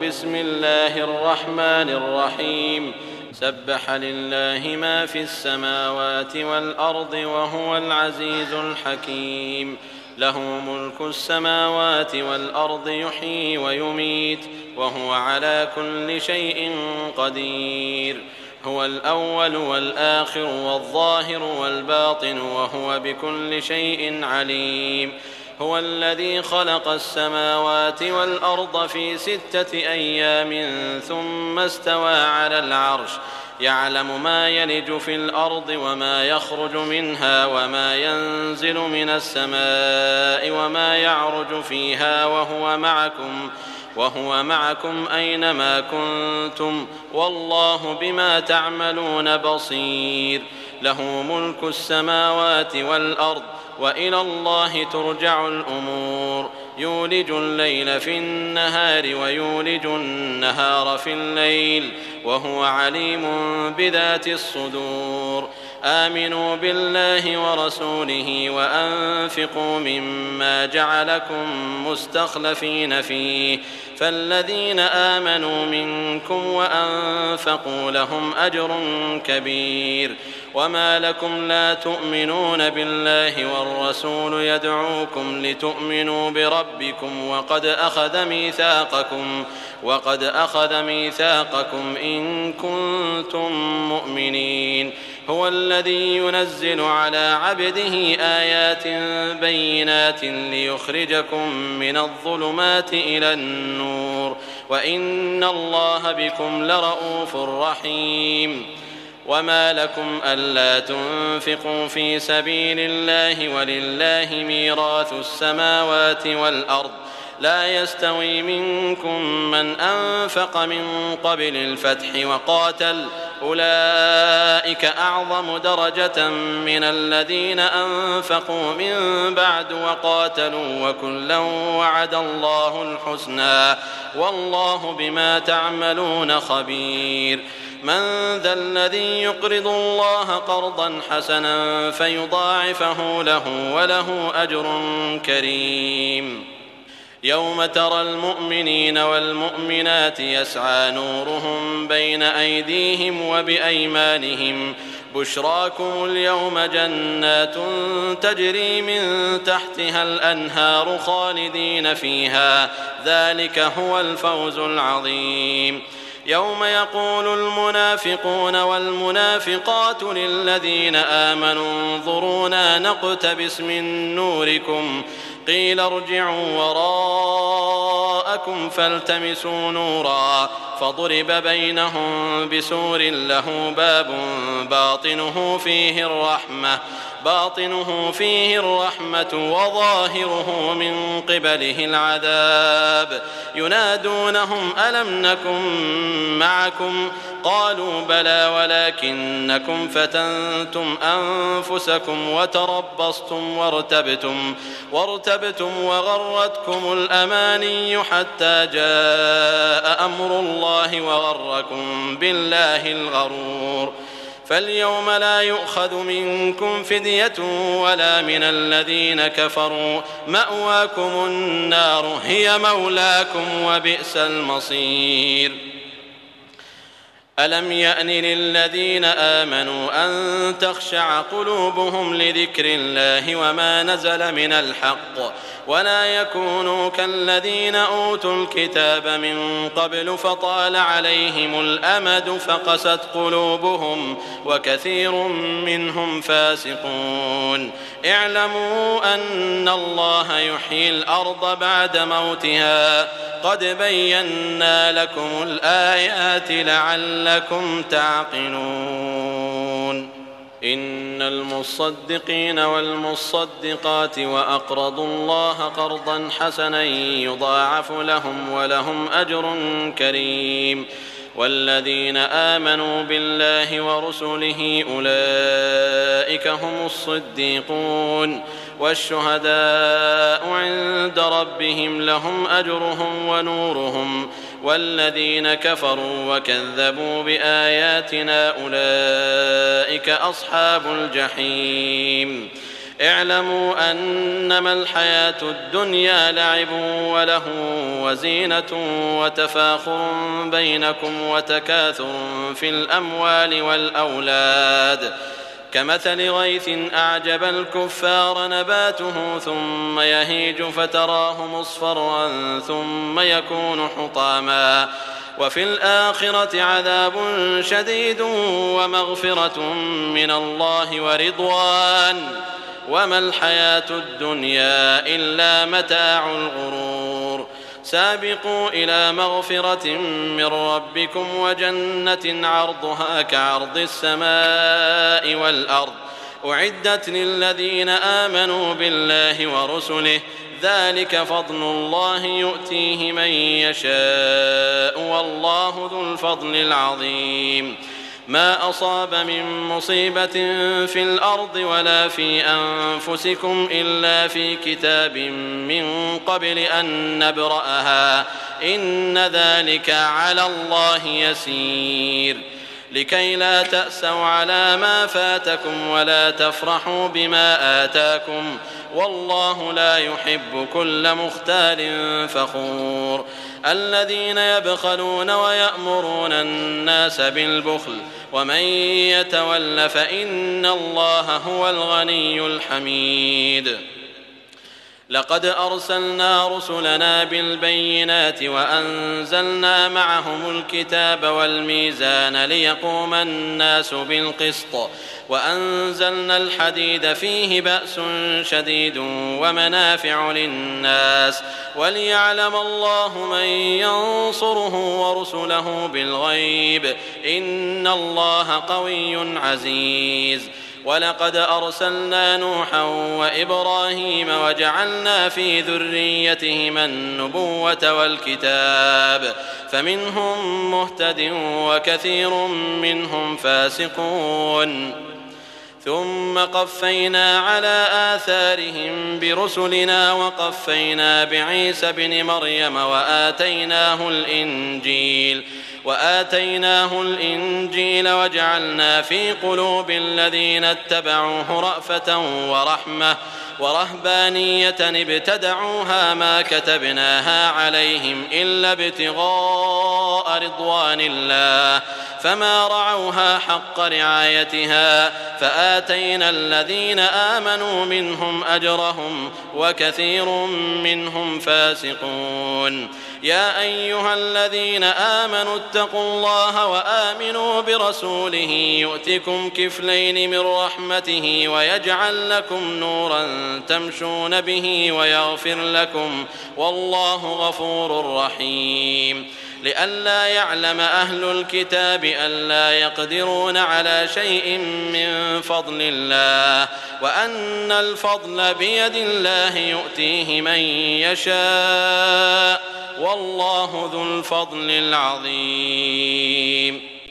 بسم الله الرحمن الرحيم. سبح لله ما في السماوات والأرض وهو العزيز الحكيم. له ملك السماوات والأرض يحيي ويميت وهو على كل شيء قدير. هو الأول والآخر والظاهر والباطن وهو بكل شيء عليم. هو الذي خلق السماوات والأرض في 6 أيام ثم استوى على العرش يعلم ما يلج في الأرض وما يخرج منها وما ينزل من السماء وما يعرج فيها وهو معكم أينما كنتم والله بما تعملون بصير. له ملك السماوات والأرض وإلى الله ترجع الأمور. يولج الليل في النهار ويولج النهار في الليل وهو عليم بذات الصدور. آمنوا بالله ورسوله وأنفقوا مما جعلكم مستخلفين فيه فالذين آمنوا منكم وأنفقوا لهم أجر كبير. وما لكم لا تؤمنون بالله والرسول يدعوكم لتؤمنوا بربكم وقد أخذ ميثاقكم إن كنتم مؤمنين. هو الذي ينزل على عبده آيات بينات ليخرجكم من الظلمات إلى النور وإن الله بكم لرءوف رحيم. وما لكم ألا تنفقوا في سبيل الله ولله ميراث السماوات والأرض لا يستوي منكم من أنفق من قبل الفتح وقاتل أولئك أعظم درجة من الذين أنفقوا من بعد وقاتلوا وكلا وعد الله الحسنى والله بما تعملون خبير. من ذا الذي يقرض الله قرضا حسنا فيضاعفه له وله أجر كريم. يوم ترى المؤمنين والمؤمنات يسعى نورهم بين أيديهم وبأيمانهم بشراكم اليوم جنات تجري من تحتها الأنهار خالدين فيها ذلك هو الفوز العظيم. يوم يقول المنافقون والمنافقات للذين آمنوا انظرونا نقتبس من نوركم قيل ارجعوا وراءكم فالتمسوا نورا فضرب بينهم بسور له باب باطنه فيه الرحمة وظاهره من قبله العذاب. ينادونهم ألم نكن معكم قالوا بلى ولكنكم فتنتم أنفسكم وتربصتم وارتبتم وغرتكم الأماني حتى جاء أمر الله وغركم بالله الغرور. فاليوم لا يؤخذ منكم فدية ولا من الذين كفروا مأواكم النار هي مولاكم وبئس المصير. ألم يأن للذين آمنوا أن تخشع قلوبهم لذكر الله وما نزل من الحق ولا يكونوا كالذين أوتوا الكتاب من قبل فطال عليهم الأمد فقست قلوبهم وكثير منهم فاسقون. اعلموا أن الله يحيي الأرض بعد موتها قد بينا لكم الآيات لعلكم تعقلون. إن المصدقين والمصدقات وأقرضوا الله قرضا حسنا يضاعف لهم ولهم أجر كريم. والذين آمنوا بالله ورسله أولئك هم الصديقون والشهداء عند ربهم لهم أجرهم ونورهم. والذين كفروا وكذبوا بآياتنا أولئك أصحاب الجحيم. اعلموا أنما الحياة الدنيا لعب ولهو وزينة وتفاخر بينكم وتكاثر في الأموال والأولاد كمثل غيث أعجب الكفار نباته ثم يهيج فتراه مصفرا ثم يكون حطاما وفي الآخرة عذاب شديد ومغفرة من الله ورضوان وما الحياة الدنيا إلا متاع الغرور سابقوا إلى مغفرة من ربكم وجنة عرضها كعرض السماء والأرض أعدت للذين آمنوا بالله ورسله ذلك فضل الله يؤتيه من يشاء والله ذو الفضل العظيم ما أصاب من مصيبة في الأرض ولا في أنفسكم إلا في كتاب من قبل أن نبرأها إن ذلك على الله يسير لكي لا تأسوا على ما فاتكم ولا تفرحوا بما آتاكم والله لا يحب كل مختال فخور الذين يبخلون ويأمرون الناس بالبخل ومن يتول فإن الله هو الغني الحميد لقد أرسلنا رسلنا بالبينات وأنزلنا معهم الكتاب والميزان ليقوم الناس بالقسط وأنزلنا الحديد فيه بأس شديد ومنافع للناس وليعلم الله من ينصره ورسله بالغيب إن الله قوي عزيز ولقد أرسلنا نوحا وإبراهيم وجعلنا في ذريتهما النبوة والكتاب فمنهم مهتد وكثير منهم فاسقون ثم قفينا على آثارهم برسلنا وقفينا بعيسى بن مريم وآتيناه الإنجيل وجعلنا في قلوب الذين اتبعوه رأفة ورحمة ورهبانية ابتدعوها ما كتبناها عليهم إلا ابتغاء رضوان الله فما رعوها حق رعايتها فآتينا الذين آمنوا منهم أجرهم وكثير منهم فاسقون يا أيها الذين آمنوا اتقوا الله وآمنوا برسوله يؤتكم كفلين من رحمته ويجعل لكم نورا تمشون به ويغفر لكم والله غفور رحيم لئلا يعلم أهل الكتاب ألا يقدرون على شيء من فضل الله وأن الفضل بيد الله يؤتيه من يشاء والله ذو الفضل العظيم